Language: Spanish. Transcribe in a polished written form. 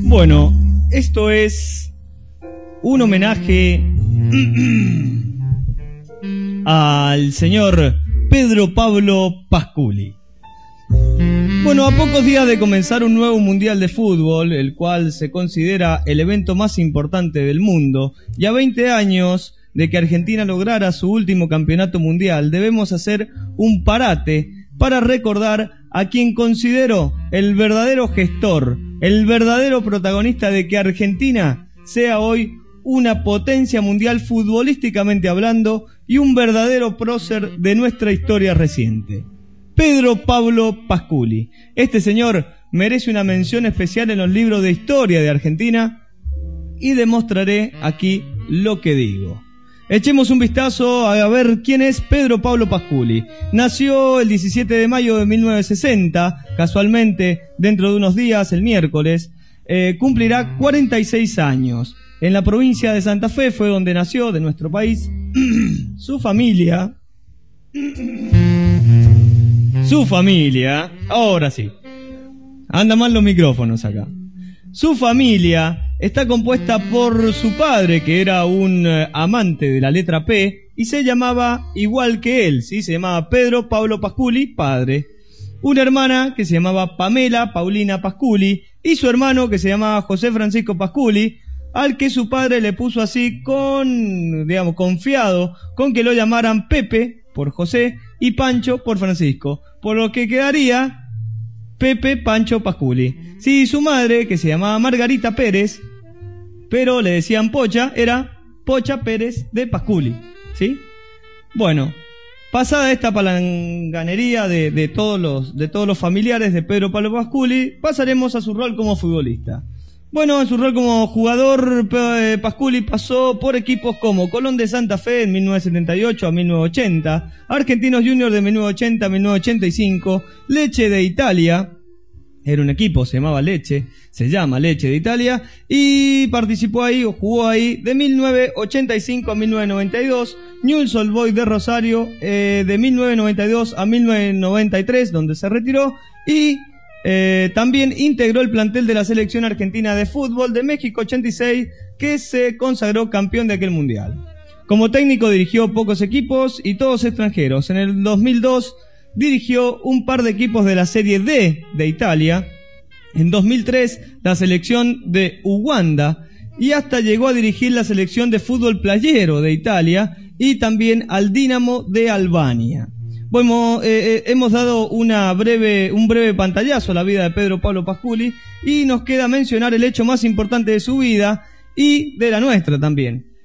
Bueno, esto es un homenaje al señor Pedro Pablo Pasculi. Bueno, a pocos días de comenzar un nuevo mundial de fútbol, el cual se considera el evento más importante del mundo, y a 20 años de que Argentina lograra su último campeonato mundial, debemos hacer un parate para recordar a quien considero el verdadero gestor, el verdadero protagonista de que Argentina sea hoy una potencia mundial futbolísticamente hablando y un verdadero prócer de nuestra historia reciente. Pedro Pablo Pasculi. Este señor merece una mención especial en los libros de historia de Argentina y demostraré aquí lo que digo. Echemos un vistazo a ver quién es Pedro Pablo Pasculi. Nació el 17 de mayo de 1960, casualmente dentro de unos días, el miércoles, cumplirá 46 años. En la provincia de Santa Fe fue donde nació, de nuestro país. Su familia, ahora sí, anda mal los micrófonos acá. Su familia está compuesta por su padre, que era un amante de la letra P, y se llamaba igual que él, ¿sí? Se llamaba Pedro Pablo Pasculi, padre. Una hermana que se llamaba Pamela Paulina Pasculi, y su hermano que se llamaba José Francisco Pasculi, al que su padre le puso así confiado con que lo llamaran Pepe por José y Pancho por Francisco, por lo que quedaría Pepe Pancho Pasculi. Sí, su madre, que se llamaba Margarita Pérez, pero le decían Pocha, era Pocha Pérez de Pasculi, ¿sí? Bueno, pasada esta palanganería de todos los familiares de Pedro Pablo Pasculi, pasaremos a su rol como futbolista. Bueno, en su rol como jugador, Pasculi pasó por equipos como Colón de Santa Fe en 1978 a 1980, Argentinos Juniors de 1980 a 1985, Lecce de Italia, era un equipo, se llama Lecce de Italia, y participó ahí o jugó ahí de 1985 a 1992, Newell's Old Boys de Rosario de 1992 a 1993, donde se retiró, y también integró el plantel de la selección argentina de fútbol de México 86, que se consagró campeón de aquel mundial. Como técnico dirigió pocos equipos y todos extranjeros. En el 2002 dirigió un par de equipos de la Serie D de Italia. En 2003 la selección de Uganda, y hasta llegó a dirigir la selección de fútbol playero de Italia y también al Dinamo de Albania. Bueno, hemos dado un breve pantallazo a la vida de Pedro Pablo Pasculi, y nos queda mencionar el hecho más importante de su vida y de la nuestra también.